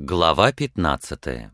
Глава 15.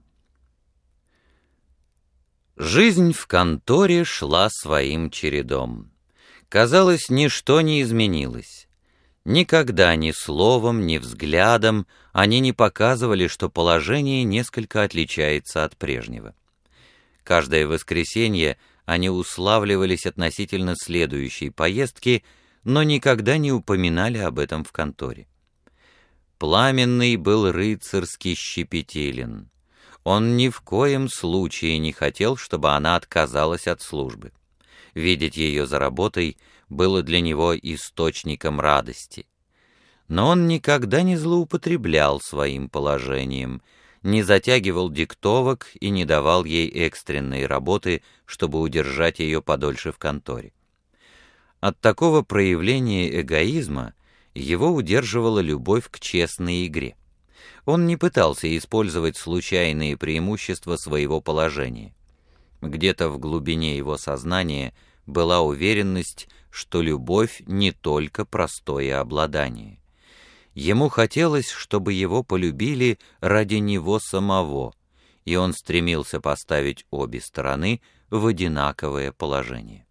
Жизнь в конторе шла своим чередом. Казалось, ничто не изменилось. Никогда ни словом, ни взглядом они не показывали, что положение несколько отличается от прежнего. Каждое воскресенье они уславливались относительно следующей поездки, но никогда не упоминали об этом в конторе. Пламенный был рыцарски щепетилен. Он ни в коем случае не хотел, чтобы она отказалась от службы. Видеть ее за работой было для него источником радости. Но он никогда не злоупотреблял своим положением, не затягивал диктовок и не давал ей экстренной работы, чтобы удержать ее подольше в конторе. От такого проявления эгоизма его удерживала любовь к честной игре. Он не пытался использовать случайные преимущества своего положения. Где-то в глубине его сознания была уверенность, что любовь не только простое обладание. Ему хотелось, чтобы его полюбили ради него самого, и он стремился поставить обе стороны в одинаковое положение.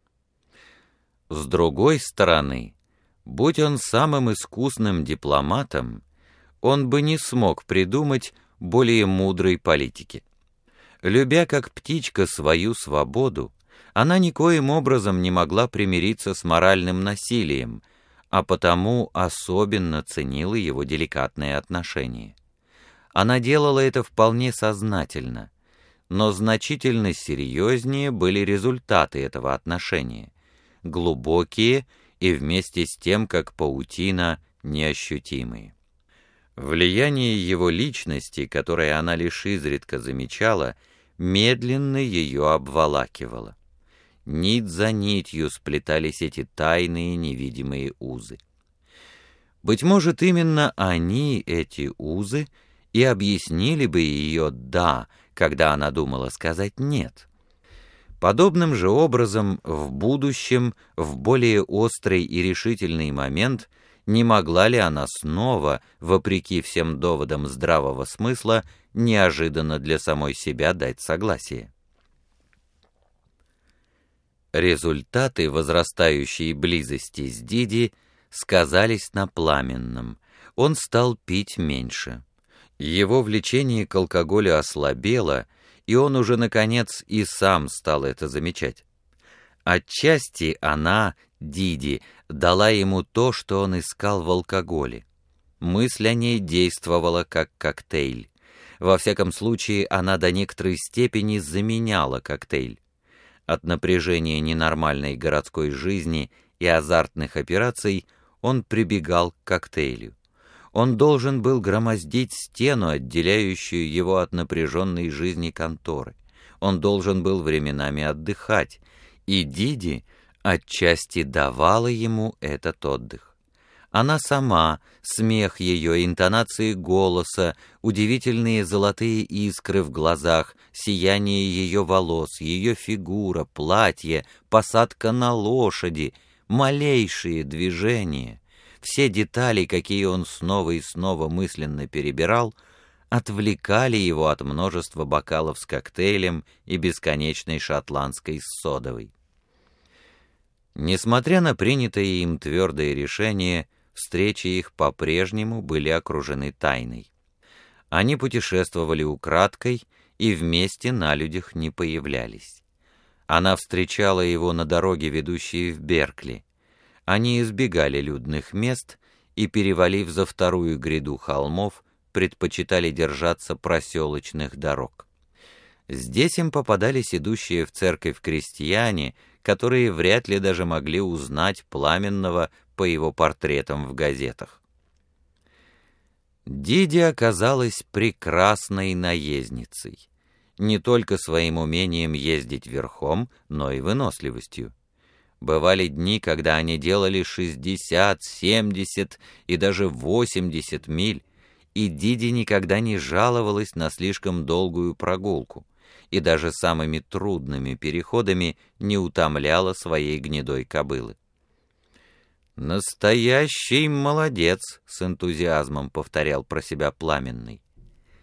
С другой стороны, будь он самым искусным дипломатом, он бы не смог придумать более мудрой политики. Любя как птичка свою свободу, она никоим образом не могла примириться с моральным насилием, а потому особенно ценила его деликатные отношения. Она делала это вполне сознательно, но значительно серьезнее были результаты этого отношения, глубокие и вместе с тем, как паутина, неощутимые. Влияние его личности, которое она лишь изредка замечала, медленно ее обволакивало. Нить за нитью сплетались эти тайные невидимые узы. Быть может, именно они, эти узы, и объяснили бы ее «да», когда она думала сказать «нет». Подобным же образом в будущем, в более острый и решительный момент, не могла ли она снова, вопреки всем доводам здравого смысла, неожиданно для самой себя дать согласие? Результаты возрастающей близости с Диди сказались на Пламенном. Он стал пить меньше. Его влечение к алкоголю ослабело, и он уже, наконец, и сам стал это замечать. Отчасти она, Диди, дала ему то, что он искал в алкоголе. Мысль о ней действовала как коктейль. Во всяком случае, она до некоторой степени заменяла коктейль. От напряжения ненормальной городской жизни и азартных операций он прибегал к коктейлю. Он должен был громоздить стену, отделяющую его от напряженной жизни конторы. Он должен был временами отдыхать, и Диди отчасти давала ему этот отдых. Она сама, смех ее, интонации голоса, удивительные золотые искры в глазах, сияние ее волос, ее фигура, платье, посадка на лошади, малейшие движения — все детали, какие он снова и снова мысленно перебирал, отвлекали его от множества бокалов с коктейлем и бесконечной шотландской с содовой. Несмотря на принятое им твердое решение, встречи их по-прежнему были окружены тайной. Они путешествовали украдкой и вместе на людях не появлялись. Она встречала его на дороге, ведущей в Беркли. Они избегали людных мест и, перевалив за вторую гряду холмов, предпочитали держаться проселочных дорог. Здесь им попадались идущие в церковь крестьяне, которые вряд ли даже могли узнать Пламенного по его портретам в газетах. Диди оказалась прекрасной наездницей, не только своим умением ездить верхом, но и выносливостью. Бывали дни, когда они делали 60, 70 и даже 80 миль, и Диди никогда не жаловалась на слишком долгую прогулку, и даже самыми трудными переходами не утомляла своей гнедой кобылы. «Настоящий молодец!» — с энтузиазмом повторял про себя Пламенный.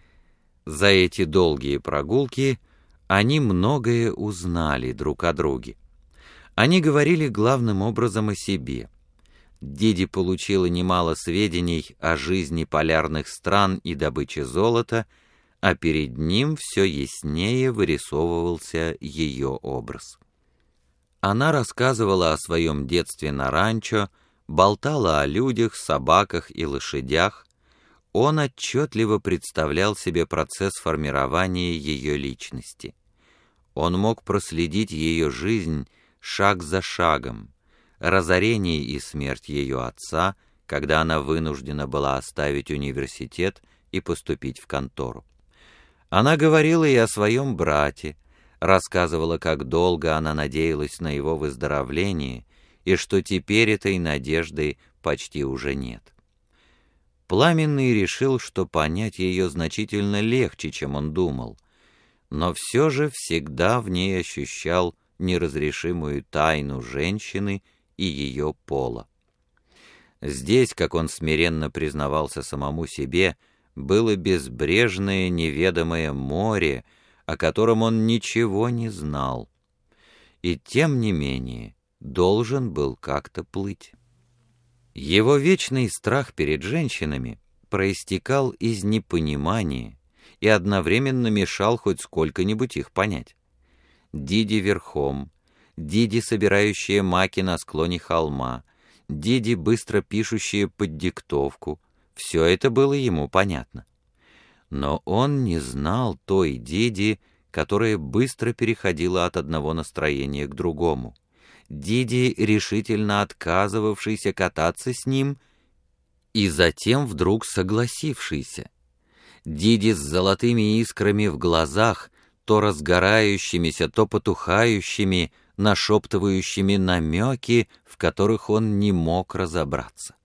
За эти долгие прогулки они многое узнали друг о друге. Они говорили главным образом о себе. Диди получила немало сведений о жизни полярных стран и добыче золота, а перед ним все яснее вырисовывался ее образ. Она рассказывала о своем детстве на ранчо, болтала о людях, собаках и лошадях. Он отчетливо представлял себе процесс формирования ее личности. Он мог проследить ее жизнь шаг за шагом, разорение и смерть ее отца, когда она вынуждена была оставить университет и поступить в контору. Она говорила и о своем брате, рассказывала, как долго она надеялась на его выздоровление и что теперь этой надежды почти уже нет. Пламенный решил, что понять ее значительно легче, чем он думал, но все же всегда в ней ощущал неразрешимую тайну женщины и ее пола. Здесь, как он смиренно признавался самому себе, было безбрежное неведомое море, о котором он ничего не знал, и тем не менее должен был как-то плыть. Его вечный страх перед женщинами проистекал из непонимания и одновременно мешал хоть сколько-нибудь их понять. Диди верхом, Диди, собирающая маки на склоне холма, Диди, быстро пишущая под диктовку — все это было ему понятно. Но он не знал той Диди, которая быстро переходила от одного настроения к другому. Диди, решительно отказывавшийся кататься с ним и затем вдруг согласившийся. Диди с золотыми искрами в глазах, то разгорающимися, то потухающими, нашептывающими намеки, в которых он не мог разобраться.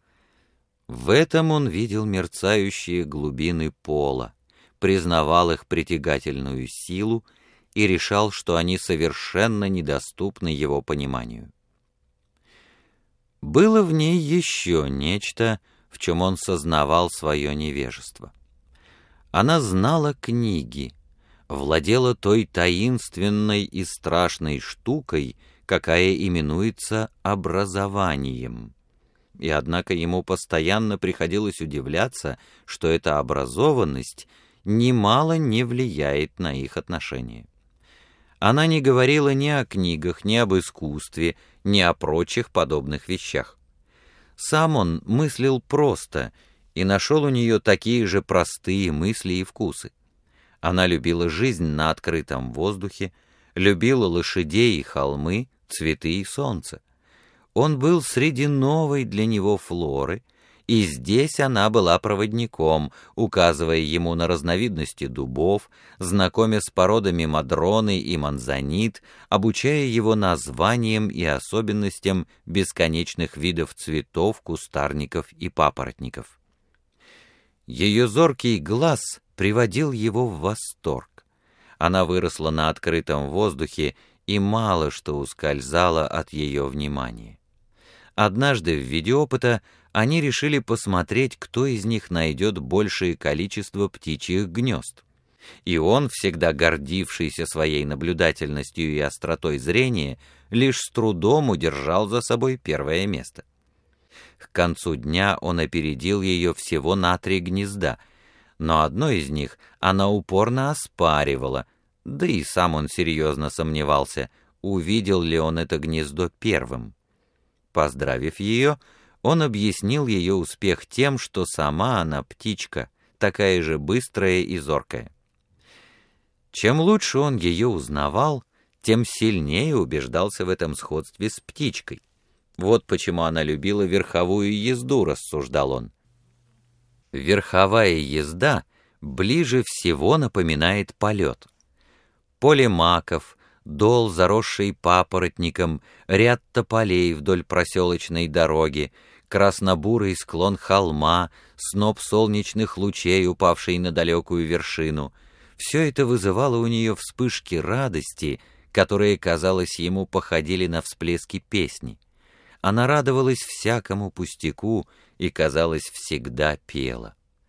В этом он видел мерцающие глубины пола, признавал их притягательную силу и решал, что они совершенно недоступны его пониманию. Было в ней еще нечто, в чем он сознавал свое невежество. Она знала книги, владела той таинственной и страшной штукой, какая именуется образованием. И однако ему постоянно приходилось удивляться, что эта образованность немало не влияет на их отношения. Она не говорила ни о книгах, ни об искусстве, ни о прочих подобных вещах. Сам он мыслил просто и нашел у нее такие же простые мысли и вкусы. Она любила жизнь на открытом воздухе, любила лошадей и холмы, цветы и солнце. Он был среди новой для него флоры, и здесь она была проводником, указывая ему на разновидности дубов, знакомя с породами мадроны и манзанит, обучая его названиям и особенностям бесконечных видов цветов, кустарников и папоротников. Ее зоркий глаз приводил его в восторг. Она выросла на открытом воздухе, и мало что ускользало от ее внимания. Однажды в виде опыта они решили посмотреть, кто из них найдет большее количество птичьих гнезд. И он, всегда гордившийся своей наблюдательностью и остротой зрения, лишь с трудом удержал за собой первое место. К концу дня он опередил ее всего на 3 гнезда, но одно из них она упорно оспаривала, да и сам он серьезно сомневался, увидел ли он это гнездо первым. Поздравив ее, он объяснил ее успех тем, что сама она птичка, такая же быстрая и зоркая. Чем лучше он ее узнавал, тем сильнее убеждался в этом сходстве с птичкой. Вот почему она любила верховую езду, рассуждал он. Верховая езда ближе всего напоминает полет. Поле маков, дол, заросший папоротником, ряд тополей вдоль проселочной дороги, краснобурый склон холма, сноп солнечных лучей, упавший на далекую вершину — все это вызывало у нее вспышки радости, которые, казалось ему, походили на всплески песни. Она радовалась всякому пустяку и, казалось, всегда пела.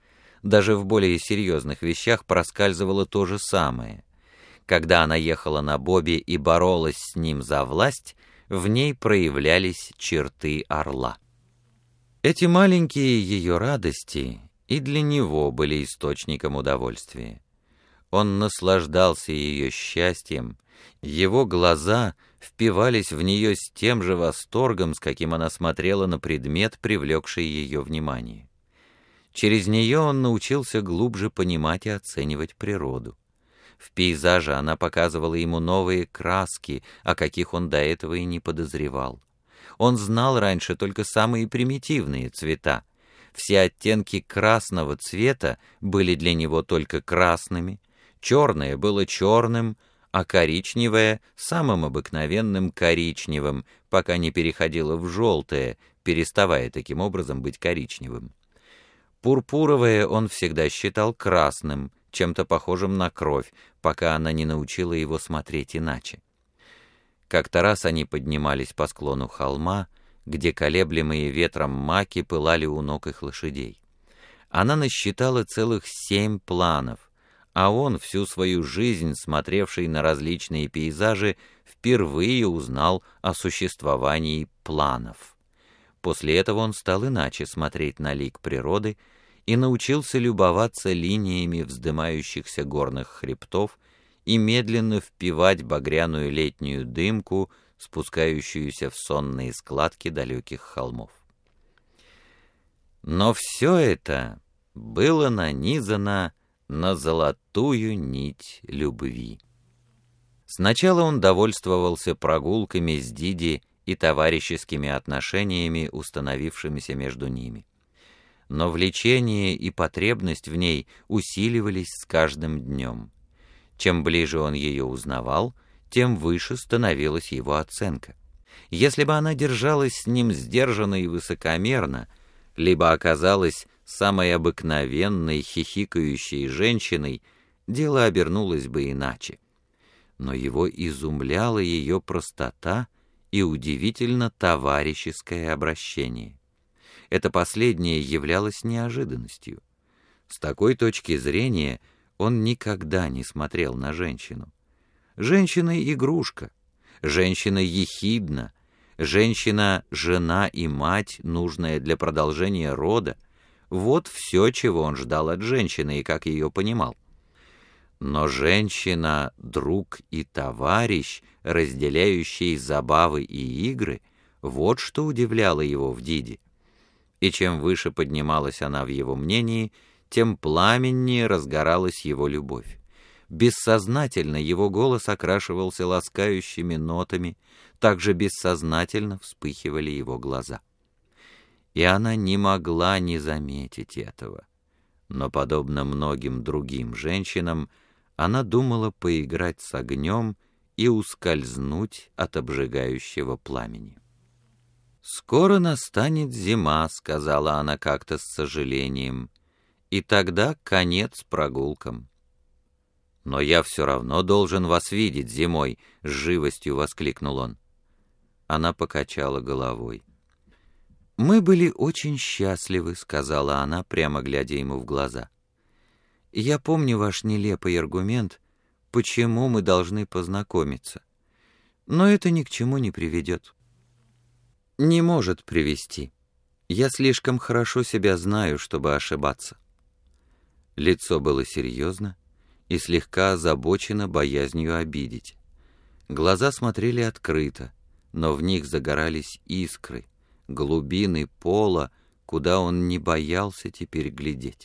Даже в более серьезных вещах проскальзывало то же самое. Когда она ехала на Бобби и боролась с ним за власть, в ней проявлялись черты орла. Эти маленькие ее радости и для него были источником удовольствия. Он наслаждался ее счастьем, его глаза впивались в нее с тем же восторгом, с каким она смотрела на предмет, привлекший ее внимание. Через нее он научился глубже понимать и оценивать природу. В пейзаже она показывала ему новые краски, о каких он до этого и не подозревал. Он знал раньше только самые примитивные цвета. Все оттенки красного цвета были для него только красными, черное было черным, а коричневое — самым обыкновенным коричневым, пока не переходило в желтое, переставая таким образом быть коричневым. Пурпуровое он всегда считал красным, чем-то похожим на кровь, пока она не научила его смотреть иначе. Как-то раз они поднимались по склону холма, где колеблемые ветром маки пылали у ног их лошадей. Она насчитала целых 7 планов, а он, всю свою жизнь смотревший на различные пейзажи, впервые узнал о существовании планов. После этого он стал иначе смотреть на лик природы и научился любоваться линиями вздымающихся горных хребтов и медленно впивать багряную летнюю дымку, спускающуюся в сонные складки далеких холмов. Но все это было нанизано на золотую нить любви. Сначала он довольствовался прогулками с Диди и товарищескими отношениями, установившимися между ними. Но влечение и потребность в ней усиливались с каждым днем. Чем ближе он ее узнавал, тем выше становилась его оценка. Если бы она держалась с ним сдержанно и высокомерно, либо оказалась самой обыкновенной хихикающей женщиной, дело обернулось бы иначе. Но его изумляла ее простота и удивительно товарищеское обращение. Это последнее являлось неожиданностью. С такой точки зрения он никогда не смотрел на женщину. Женщина — игрушка, женщина — ехидна, женщина — жена и мать, нужная для продолжения рода. Вот все, чего он ждал от женщины и как ее понимал. Но женщина — друг и товарищ, разделяющий забавы и игры, вот что удивляло его в Диди. И чем выше поднималась она в его мнении, тем пламеннее разгоралась его любовь. Бессознательно его голос окрашивался ласкающими нотами, также бессознательно вспыхивали его глаза. И она не могла не заметить этого. Но, подобно многим другим женщинам, она думала поиграть с огнем и ускользнуть от обжигающего пламени. «Скоро настанет зима», — сказала она как-то с сожалением, — «и тогда конец прогулкам». «Но я все равно должен вас видеть зимой», — с живостью воскликнул он. Она покачала головой. «Мы были очень счастливы», — сказала она, прямо глядя ему в глаза. «Я помню ваш нелепый аргумент, почему мы должны познакомиться. Но это ни к чему не приведет». «Не может привести. Я слишком хорошо себя знаю, чтобы ошибаться». Лицо было серьезно и слегка озабочено боязнью обидеть. Глаза смотрели открыто, но в них загорались искры, глубины пола, куда он не боялся теперь глядеть.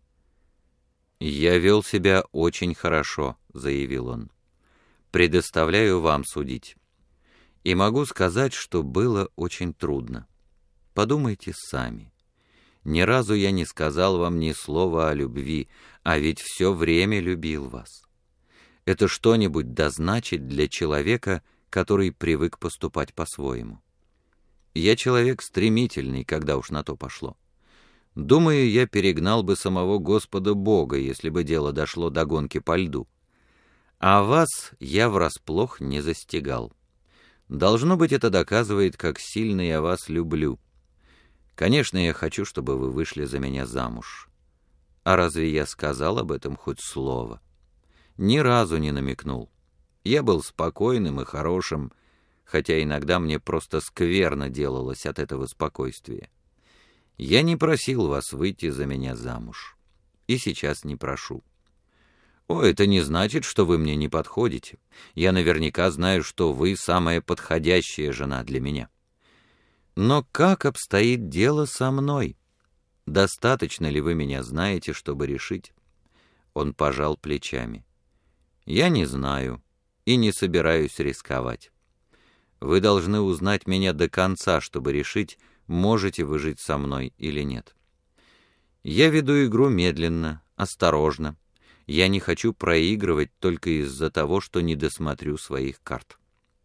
«Я вел себя очень хорошо», — заявил он. «Предоставляю вам судить. И могу сказать, что было очень трудно. Подумайте сами. Ни разу я не сказал вам ни слова о любви, а ведь все время любил вас. Это что-нибудь дозначит для человека, который привык поступать по-своему. Я человек стремительный, когда уж на то пошло. Думаю, я перегнал бы самого Господа Бога, если бы дело дошло до гонки по льду. А вас я врасплох не застигал. Должно быть, это доказывает, как сильно я вас люблю. Конечно, я хочу, чтобы вы вышли за меня замуж. А разве я сказал об этом хоть слово? Ни разу не намекнул. Я был спокойным и хорошим, хотя иногда мне просто скверно делалось от этого спокойствия. Я не просил вас выйти за меня замуж. И сейчас не прошу. О, это не значит, что вы мне не подходите. Я наверняка знаю, что вы самая подходящая жена для меня. Но как обстоит дело со мной? Достаточно ли вы меня знаете, чтобы решить? Он пожал плечами. Я не знаю и не собираюсь рисковать. Вы должны узнать меня до конца, чтобы решить, можете вы жить со мной или нет. Я веду игру медленно, осторожно. Я не хочу проигрывать только из-за того, что не досмотрю своих карт.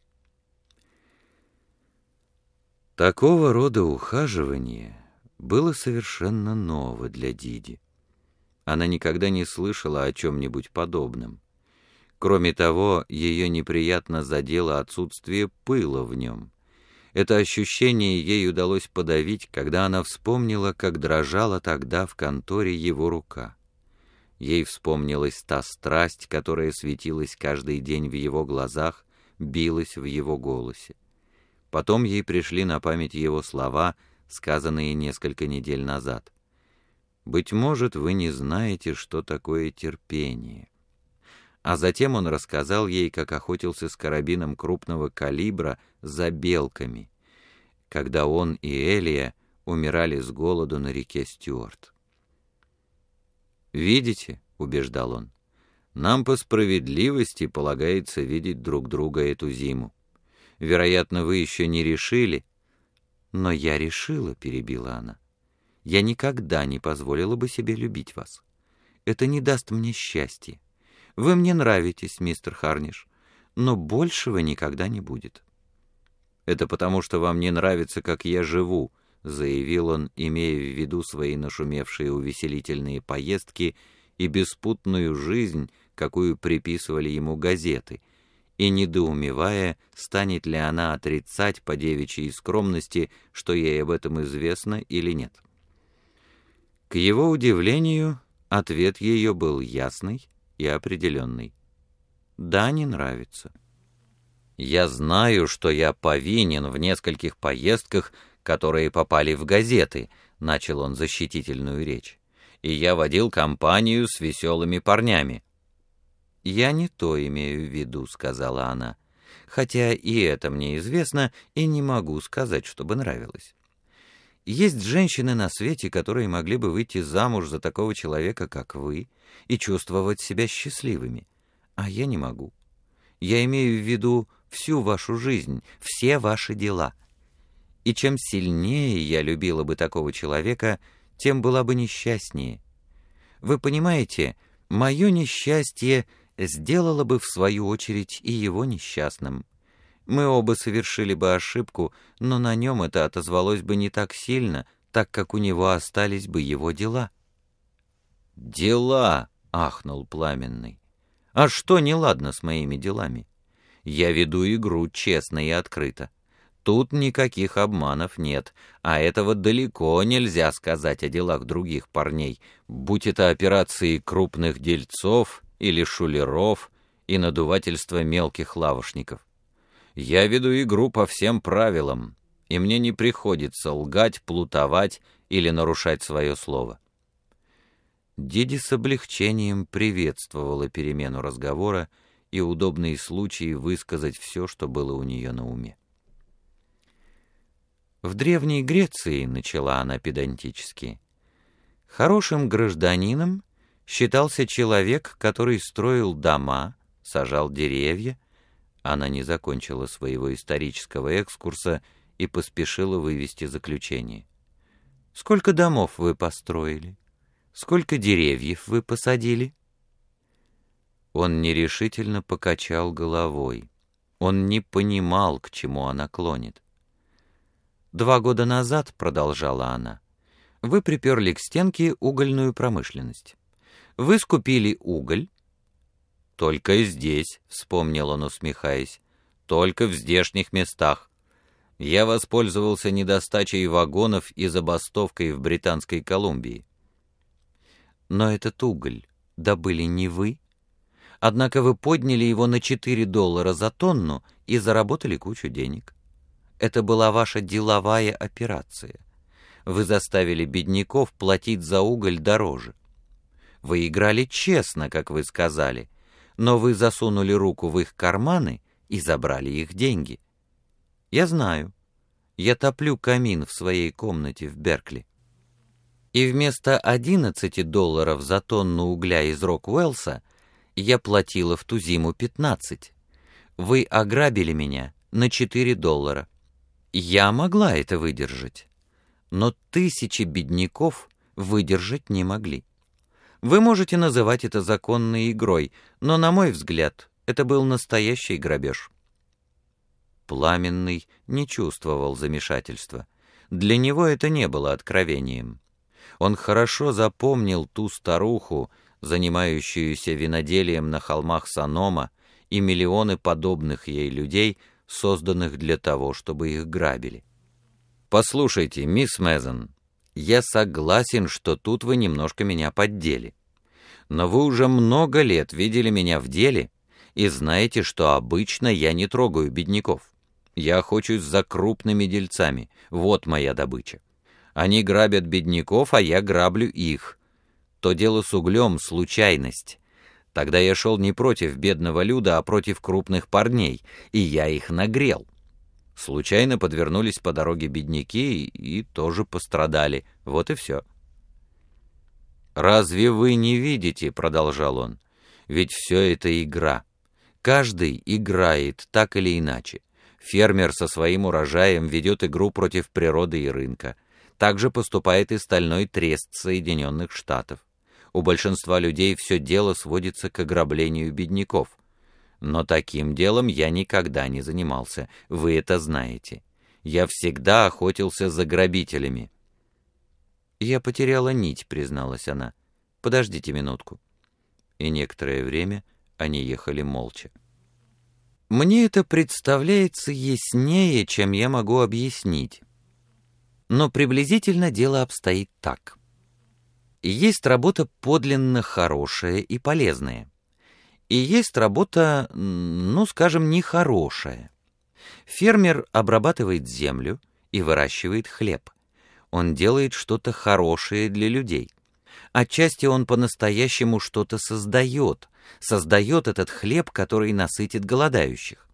Такого рода ухаживание было совершенно ново для Диди. Она никогда не слышала о чем-нибудь подобном. Кроме того, ее неприятно задело отсутствие пыла в нем. Это ощущение ей удалось подавить, когда она вспомнила, как дрожала тогда в конторе его рука. Ей вспомнилась та страсть, которая светилась каждый день в его глазах, билась в его голосе. Потом ей пришли на память его слова, сказанные несколько недель назад. «Быть может, вы не знаете, что такое терпение». А затем он рассказал ей, как охотился с карабином крупного калибра за белками, когда он и Элия умирали с голоду на реке Стюарт. «Видите, — убеждал он, — нам по справедливости полагается видеть друг друга эту зиму. Вероятно, вы еще не решили». «Но я решила, — перебила она. Я никогда не позволила бы себе любить вас. Это не даст мне счастья. Вы мне нравитесь, мистер Харниш, но большего никогда не будет». «Это потому, что вам не нравится, как я живу», — заявил он, имея в виду свои нашумевшие увеселительные поездки и беспутную жизнь, какую приписывали ему газеты, и недоумевая, станет ли она отрицать по девичьей скромности, что ей об этом известно или нет. К его удивлению, ответ ее был ясный и определенный. «Да, не нравится». «Я знаю, что я повинен в нескольких поездках, которые попали в газеты», — начал он защитительную речь, «и я водил компанию с веселыми парнями». «Я не то имею в виду», — сказала она, «хотя и это мне известно, и не могу сказать, чтобы нравилось. Есть женщины на свете, которые могли бы выйти замуж за такого человека, как вы, и чувствовать себя счастливыми, а я не могу. Я имею в виду всю вашу жизнь, все ваши дела. И чем сильнее я любила бы такого человека, тем была бы несчастнее. Вы понимаете, мое несчастье сделало бы в свою очередь и его несчастным. Мы оба совершили бы ошибку, но на нем это отозвалось бы не так сильно, так как у него остались бы его дела». «Дела!» — ахнул Пламенный. «А что неладно с моими делами? Я веду игру честно и открыто. Тут никаких обманов нет, а этого далеко нельзя сказать о делах других парней, будь это операции крупных дельцов или шулеров и надувательство мелких лавошников. Я веду игру по всем правилам, и мне не приходится лгать, плутовать или нарушать свое слово». Диди с облегчением приветствовала перемену разговора и удобный случай высказать все, что было у нее на уме. «В Древней Греции, — начала она педантически, — хорошим гражданином считался человек, который строил дома, сажал деревья». Она не закончила своего исторического экскурса и поспешила вывести заключение. «Сколько домов вы построили? Сколько деревьев вы посадили?» Он нерешительно покачал головой. Он не понимал, к чему она клонит. «2 года назад, — продолжала она, — вы приперли к стенке угольную промышленность. Вы скупили уголь». «Только здесь», — вспомнил он, усмехаясь, — «только в здешних местах. Я воспользовался недостачей вагонов и забастовкой в Британской Колумбии». Но этот уголь добыли не вы. Однако вы подняли его на $4 за тонну и заработали кучу денег. Это была ваша деловая операция. Вы заставили бедняков платить за уголь дороже. Вы играли честно, как вы сказали, но вы засунули руку в их карманы и забрали их деньги. Я знаю. Я топлю камин в своей комнате в Беркли. И вместо $11 за тонну угля из Рок-Уэллса я платила в ту зиму 15. Вы ограбили меня на $4. Я могла это выдержать, но тысячи бедняков выдержать не могли. Вы можете называть это законной игрой, но, на мой взгляд, это был настоящий грабеж. Пламенный не чувствовал замешательства. Для него это не было откровением. Он хорошо запомнил ту старуху, занимающуюся виноделием на холмах Санома, и миллионы подобных ей людей, созданных для того, чтобы их грабили. «Послушайте, мисс Мэзон, я согласен, что тут вы немножко меня поддели. Но вы уже много лет видели меня в деле и знаете, что обычно я не трогаю бедняков. Я охочусь за крупными дельцами, вот моя добыча. Они грабят бедняков, а я граблю их. То дело с углем — случайность. Тогда я шел не против бедного люда, а против крупных парней, и я их нагрел. Случайно подвернулись по дороге бедняки и тоже пострадали. Вот и все. «Разве вы не видите, — продолжал он, — ведь все это игра. Каждый играет так или иначе. Фермер со своим урожаем ведет игру против природы и рынка. Так же поступает и Стальной трест Соединенных Штатов. У большинства людей все дело сводится к ограблению бедняков. Но таким делом я никогда не занимался, вы это знаете. Я всегда охотился за грабителями». «Я потеряла нить», — призналась она. «Подождите минутку». И некоторое время они ехали молча. «Мне это представляется яснее, чем я могу объяснить. Но приблизительно дело обстоит так. Есть работа подлинно хорошая и полезная. И есть работа, ну, скажем, нехорошая. Фермер обрабатывает землю и выращивает хлеб. Он делает что-то хорошее для людей. Отчасти он по-настоящему что-то создает этот хлеб, который насытит голодающих.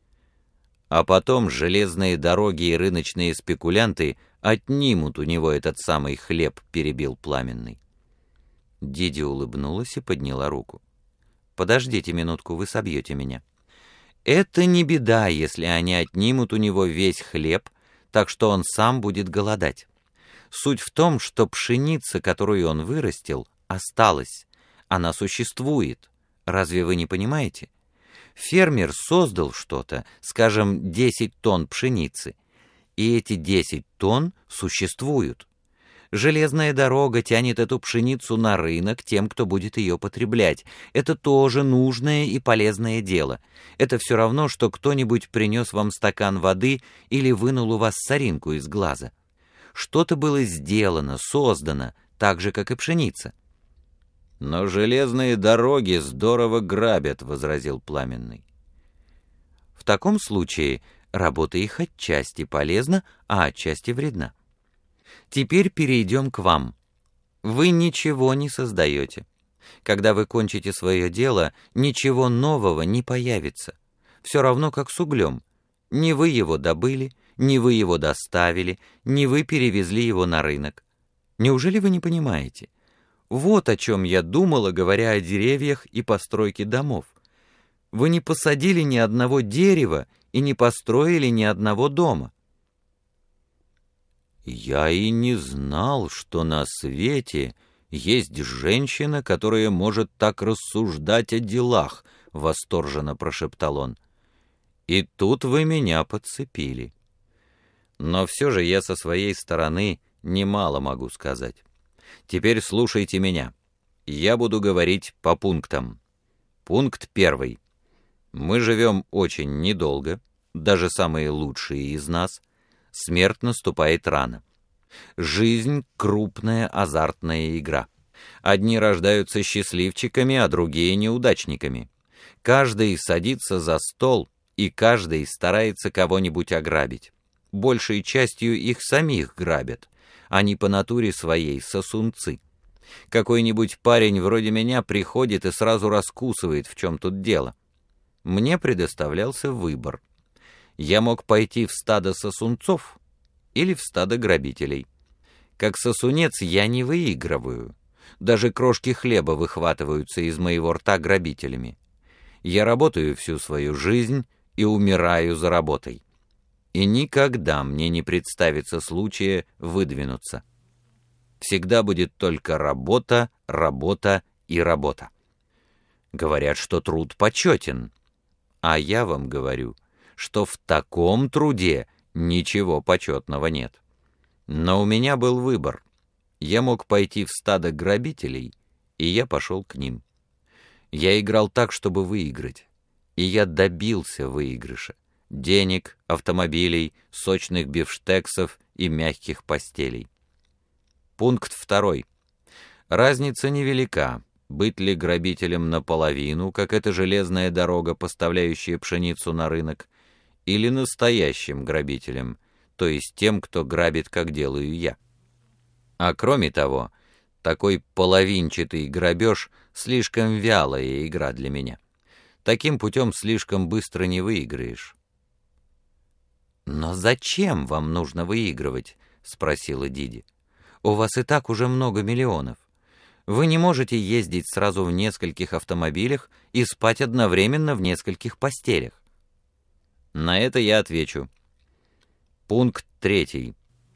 А потом железные дороги и рыночные спекулянты отнимут у него этот самый хлеб, перебил Пламенный. Диди улыбнулась и подняла руку. «Подождите минутку, вы собьете меня. Это не беда, если они отнимут у него весь хлеб, так что он сам будет голодать. Суть в том, что пшеница, которую он вырастил, осталась. Она существует. Разве вы не понимаете? Фермер создал что-то, скажем, 10 тонн пшеницы, и эти 10 тонн существуют. Железная дорога тянет эту пшеницу на рынок тем, кто будет ее потреблять. Это тоже нужное и полезное дело. Это все равно, что кто-нибудь принес вам стакан воды или вынул у вас соринку из глаза. Что-то было сделано, создано, так же, как и пшеница. «Но железные дороги здорово грабят», — возразил Пламенный. «В таком случае работа их отчасти полезна, а отчасти вредна. Теперь перейдем к вам. Вы ничего не создаете. Когда вы кончите свое дело, ничего нового не появится. Все равно, как с углем. Не вы его добыли, не вы его доставили, не вы перевезли его на рынок. Неужели вы не понимаете? Вот о чем я думала, говоря о деревьях и постройке домов. Вы не посадили ни одного дерева и не построили ни одного дома. «Я и не знал, что на свете есть женщина, которая может так рассуждать о делах», — восторженно прошептал он. «И тут вы меня подцепили. Но все же я со своей стороны немало могу сказать. Теперь слушайте меня. Я буду говорить по пунктам. Пункт 1. Мы живем очень недолго, даже самые лучшие из нас. Смерть наступает рано. Жизнь — крупная азартная игра. Одни рождаются счастливчиками, а другие неудачниками. Каждый садится за стол, и каждый старается кого-нибудь ограбить. Большей частью их самих грабят. Они по натуре своей сосунцы. Какой-нибудь парень вроде меня приходит и сразу раскусывает, в чем тут дело. Мне предоставлялся выбор. Я мог пойти в стадо сосунцов или в стадо грабителей. Как сосунец я не выигрываю. Даже крошки хлеба выхватываются из моего рта грабителями. Я работаю всю свою жизнь и умираю за работой. И никогда мне не представится случая выдвинуться. Всегда будет только работа, работа и работа. Говорят, что труд почетен. А я вам говорю, что в таком труде ничего почетного нет. Но у меня был выбор. Я мог пойти в стадо грабителей, и я пошел к ним. Я играл так, чтобы выиграть. И я добился выигрыша. Денег, автомобилей, сочных бифштексов и мягких постелей. Пункт 2. Разница невелика, быть ли грабителем наполовину, как эта железная дорога, поставляющая пшеницу на рынок, или настоящим грабителем, то есть тем, кто грабит, как делаю я. А кроме того, такой половинчатый грабеж — слишком вялая игра для меня. Таким путем слишком быстро не выиграешь. «Но зачем вам нужно выигрывать?» — спросила Диди. «У вас и так уже много миллионов. Вы не можете ездить сразу в нескольких автомобилях и спать одновременно в нескольких постелях». На это я отвечу. Пункт 3.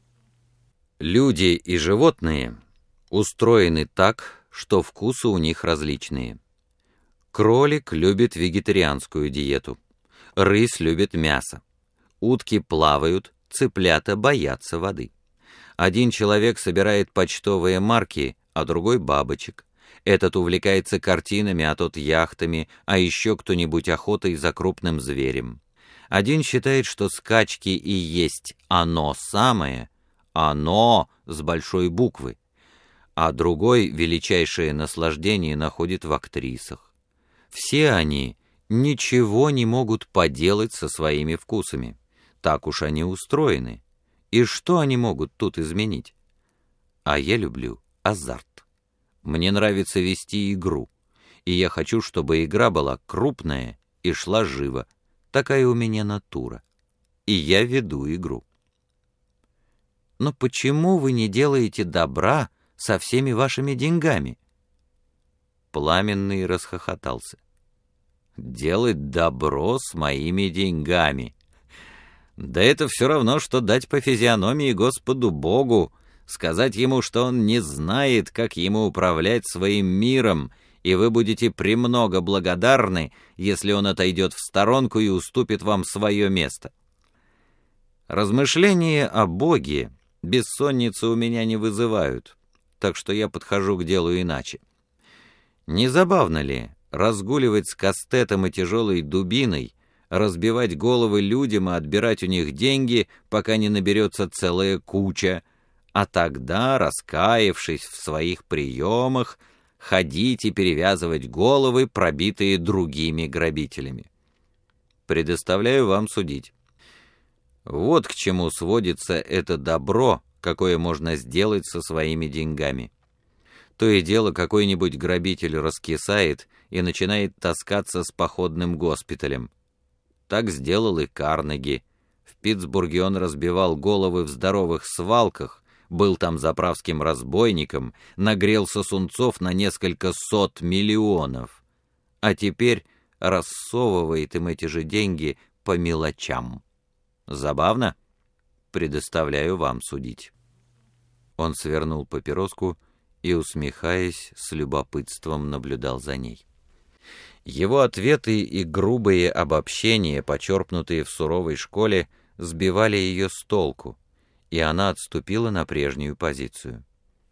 Люди и животные устроены так, что вкусы у них различные. Кролик любит вегетарианскую диету, рысь любит мясо, утки плавают, цыплята боятся воды. Один человек собирает почтовые марки, а другой — бабочек. Этот увлекается картинами, а тот — яхтами, а еще кто-нибудь — охотой за крупным зверем. Один считает, что скачки и есть оно самое, оно с большой буквы, а другой величайшее наслаждение находит в актрисах. Все они ничего не могут поделать со своими вкусами. Так уж они устроены. И что они могут тут изменить? А я люблю азарт. Мне нравится вести игру. И я хочу, чтобы игра была крупная и шла живо. Такая у меня натура. И я веду игру. Но почему вы не делаете добра со всеми вашими деньгами? Пламенный расхохотался. Делать добро с моими деньгами. Да это все равно, что дать по физиономии Господу Богу, сказать ему, что он не знает, как ему управлять своим миром, и вы будете премного благодарны, если он отойдет в сторонку и уступит вам свое место. Размышления о Боге бессонницы у меня не вызывают, так что я подхожу к делу иначе. Не забавно ли разгуливать с кастетом и тяжелой дубиной, разбивать головы людям и отбирать у них деньги, пока не наберется целая куча, а тогда, раскаявшись в своих приемах, ходить и перевязывать головы, пробитые другими грабителями? Предоставляю вам судить. Вот к чему сводится это добро, какое можно сделать со своими деньгами. То и дело, какой-нибудь грабитель раскисает и начинает таскаться с походным госпиталем. Так сделал и Карнеги. В Питтсбурге он разбивал головы в здоровых свалках, был там заправским разбойником, нагрел сосунцов на несколько сот миллионов. А теперь рассовывает им эти же деньги по мелочам. Забавно? Предоставляю вам судить. Он свернул папироску и, усмехаясь, с любопытством наблюдал за ней. Его ответы и грубые обобщения, почерпнутые в суровой школе, сбивали ее с толку, и она отступила на прежнюю позицию.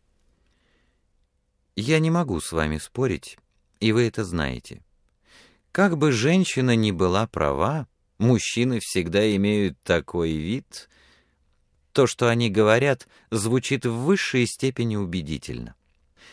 «Я не могу с вами спорить, и вы это знаете. Как бы женщина ни была права, мужчины всегда имеют такой вид. То, что они говорят, звучит в высшей степени убедительно.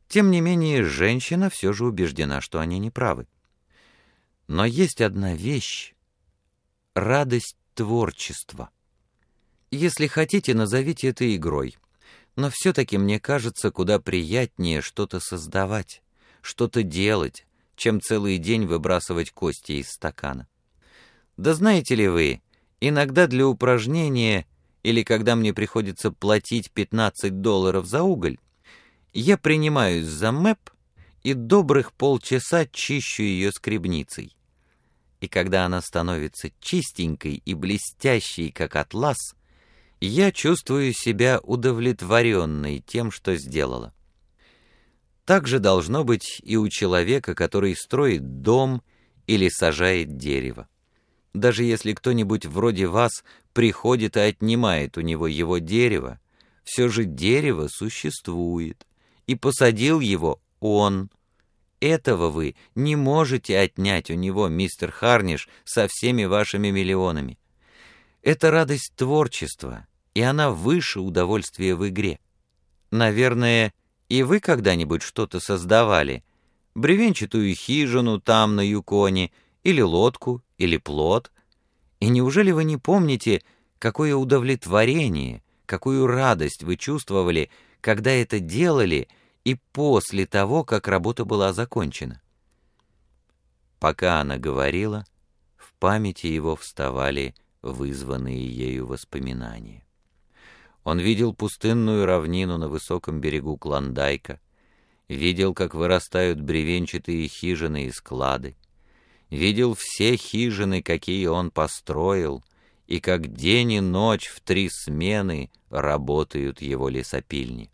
Тем не менее, женщина все же убеждена, что они неправы. Но есть одна вещь — радость творчества. Если хотите, назовите это игрой, но все-таки мне кажется, куда приятнее что-то создавать, что-то делать, чем целый день выбрасывать кости из стакана. Да знаете ли вы, иногда для упражнения или когда мне приходится платить $15 за уголь, я принимаюсь за мэп и добрых полчаса чищу ее скребницей. И когда она становится чистенькой и блестящей, как атлас, я чувствую себя удовлетворенной тем, что сделала. Так же должно быть и у человека, который строит дом или сажает дерево. Даже если кто-нибудь вроде вас приходит и отнимает у него его дерево, все же дерево существует, и посадил его он. Этого вы не можете отнять у него, мистер Харниш, со всеми вашими миллионами. Это радость творчества, и она выше удовольствия в игре. Наверное, и вы когда-нибудь что-то создавали? Бревенчатую хижину там, на Юконе, или лодку, или плот? И неужели вы не помните, какое удовлетворение, какую радость вы чувствовали, когда это делали, и после того, как работа была закончена? Пока она говорила, в памяти его вставали вызванные ею воспоминания. Он видел пустынную равнину на высоком берегу Клондайка, видел, как вырастают бревенчатые хижины и склады, видел все хижины, какие он построил, и как день и ночь в 3 смены работают его лесопильни.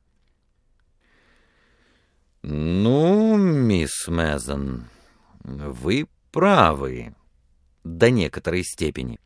«Ну, мисс Мэзон, вы правы до некоторой степени.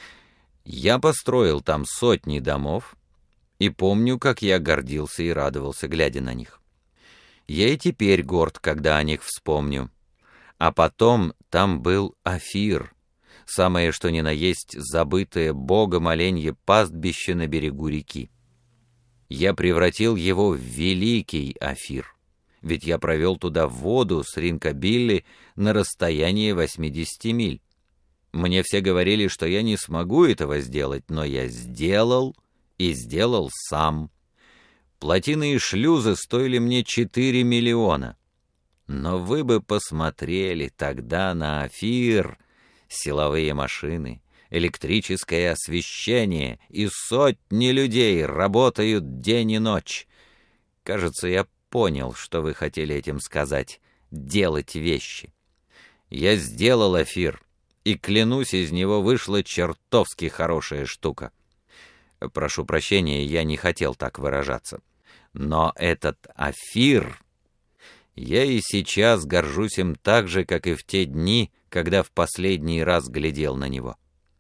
Я построил там сотни домов, и помню, как я гордился и радовался, глядя на них. Я и теперь горд, когда о них вспомню. А потом там был Офир, самое что ни на есть забытое богом оленье пастбище на берегу реки. Я превратил его в великий Офир, ведь я провел туда воду с Ринкобилли на расстоянии 80 миль. Мне все говорили, что я не смогу этого сделать, но я сделал и сделал сам. Плотины и шлюзы стоили мне 4 миллиона. Но вы бы посмотрели тогда на Офир, силовые машины, электрическое освещение, и сотни людей работают день и ночь. Кажется, я понял, что вы хотели этим сказать — делать вещи. Я сделал Офир, и, клянусь, из него вышла чертовски хорошая штука. Прошу прощения, я не хотел так выражаться. Но этот Офир... Я и сейчас горжусь им так же, как и в те дни, когда в последний раз глядел на него.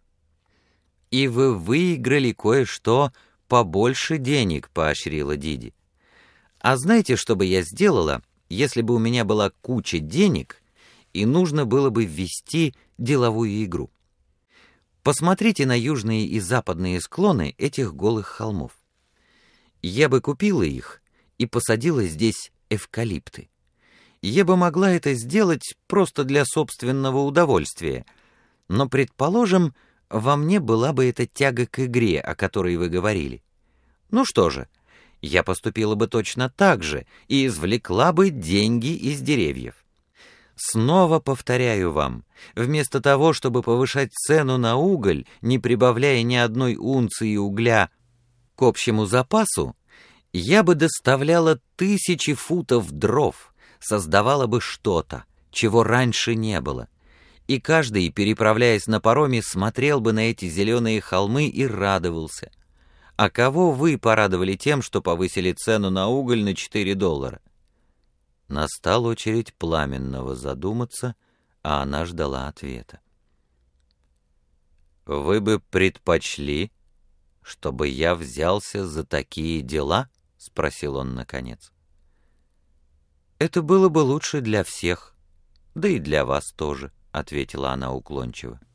«И вы выиграли кое-что побольше денег», — поощрила Диди. «А знаете, что бы я сделала, если бы у меня была куча денег и нужно было бы ввести деловую игру? Посмотрите на южные и западные склоны этих голых холмов. Я бы купила их и посадила здесь эвкалипты. Я бы могла это сделать просто для собственного удовольствия, но, предположим, во мне была бы эта тяга к игре, о которой вы говорили. Ну что же, я поступила бы точно так же и извлекла бы деньги из деревьев. Снова повторяю вам, вместо того, чтобы повышать цену на уголь, не прибавляя ни одной унции угля к общему запасу, я бы доставляла 1000 футов дров, создавала бы что-то, чего раньше не было, и каждый, переправляясь на пароме, смотрел бы на эти зеленые холмы и радовался. А кого вы порадовали тем, что повысили цену на уголь на $4? Настала очередь Пламенного задуматься, а она ждала ответа. «Вы бы предпочли, чтобы я взялся за такие дела?» — спросил он наконец. «Это было бы лучше для всех, да и для вас тоже», — ответила она уклончиво.